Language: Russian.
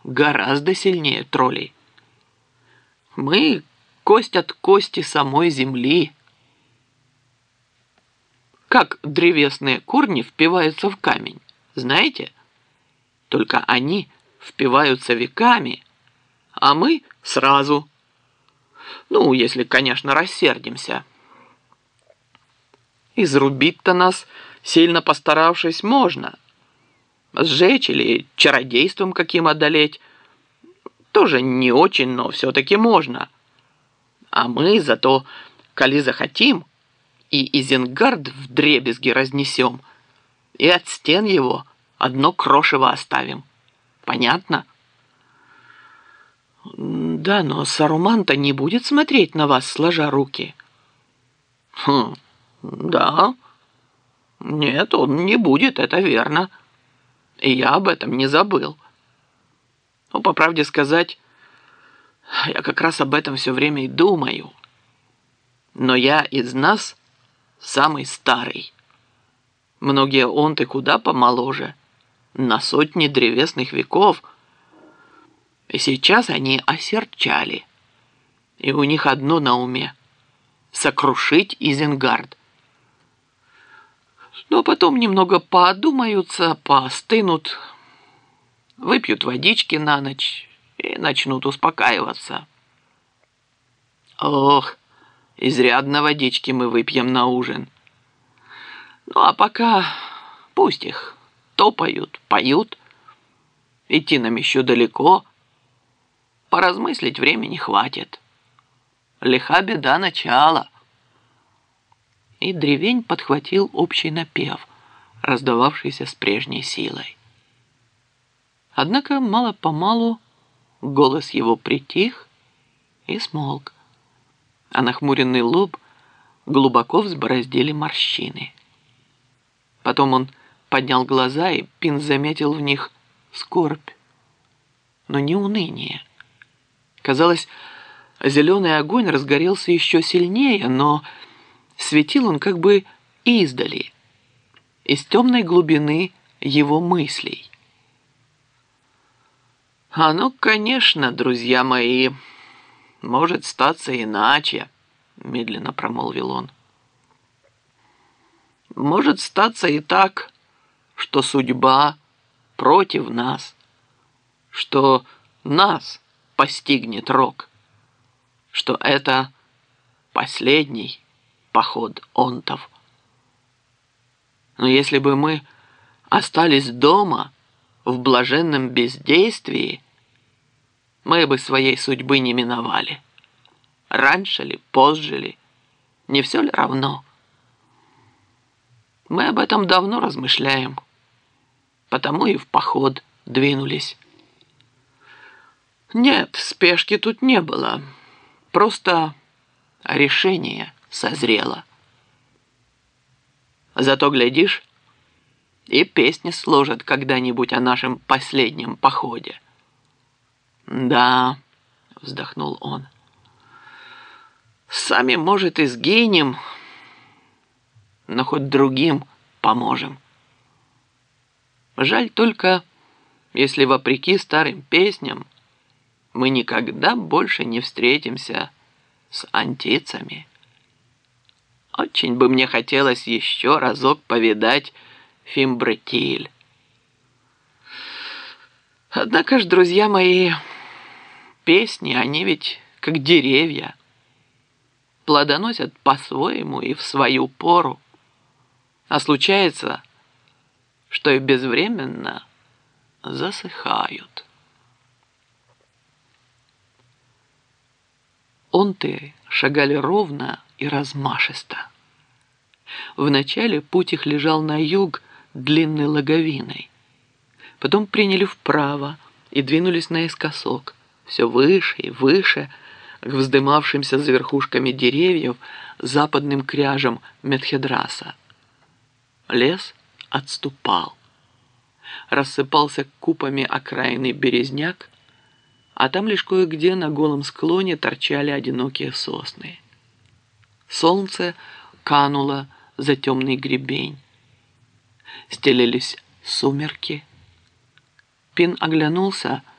гораздо сильнее троллей. Мы кость от кости самой земли. Как древесные корни впиваются в камень, знаете? Только они впиваются веками, а мы сразу. Ну, если, конечно, рассердимся. Изрубить-то нас, сильно постаравшись, можно. Сжечь или чародейством каким одолеть тоже не очень, но все-таки можно. А мы зато, коли захотим, и Изенгард вдребезги разнесем, и от стен его одно крошево оставим. Понятно? Да, но Саруман-то не будет смотреть на вас, сложа руки. Да. Нет, он не будет, это верно. И я об этом не забыл. Ну, по правде сказать, я как раз об этом все время и думаю. Но я из нас самый старый. Многие онты куда помоложе, на сотни древесных веков. И сейчас они осерчали. И у них одно на уме — сокрушить Изенгард. Но потом немного поодумаются, поостынут, выпьют водички на ночь и начнут успокаиваться. Ох, изрядно водички мы выпьем на ужин. Ну, а пока пусть их топают, поют. Идти нам еще далеко. Поразмыслить времени хватит. Лиха беда начала. И древень подхватил общий напев, раздававшийся с прежней силой. Однако мало-помалу голос его притих и смолк, а нахмуренный лоб глубоко взбороздили морщины. Потом он поднял глаза, и Пин заметил в них скорбь, но не уныние. Казалось, зеленый огонь разгорелся еще сильнее, но светил он как бы издали, из темной глубины его мыслей. «А ну, конечно, друзья мои, может статься иначе», — медленно промолвил он. «Может статься и так, что судьба против нас, что нас постигнет рок, что это последний поход онтов. Но если бы мы остались дома в блаженном бездействии, мы бы своей судьбы не миновали. Раньше ли, позже ли, не все ли равно? Мы об этом давно размышляем, потому и в поход двинулись. Нет, спешки тут не было, просто решение созрело. Зато, глядишь, и песни сложат когда-нибудь о нашем последнем походе. Да, вздохнул он. Сами, может, и сгинем, но хоть другим поможем. Жаль только, если вопреки старым песням мы никогда больше не встретимся с антицами. Очень бы мне хотелось еще разок повидать Фимбретиль. Однако ж, друзья мои, песни, они ведь как деревья, плодоносят по-своему и в свою пору. А случается, что и безвременно засыхают. Онты шагали ровно и размашисто. Вначале путь их лежал на юг длинной логовиной. Потом приняли вправо и двинулись наискосок, все выше и выше, к вздымавшимся за верхушками деревьев западным кряжам Метхедраса. Лес отступал. Рассыпался купами окраинный березняк, а там лишь кое-где на голом склоне торчали одинокие сосны. Солнце кануло за темный гребень. Стелились сумерки. Пин оглянулся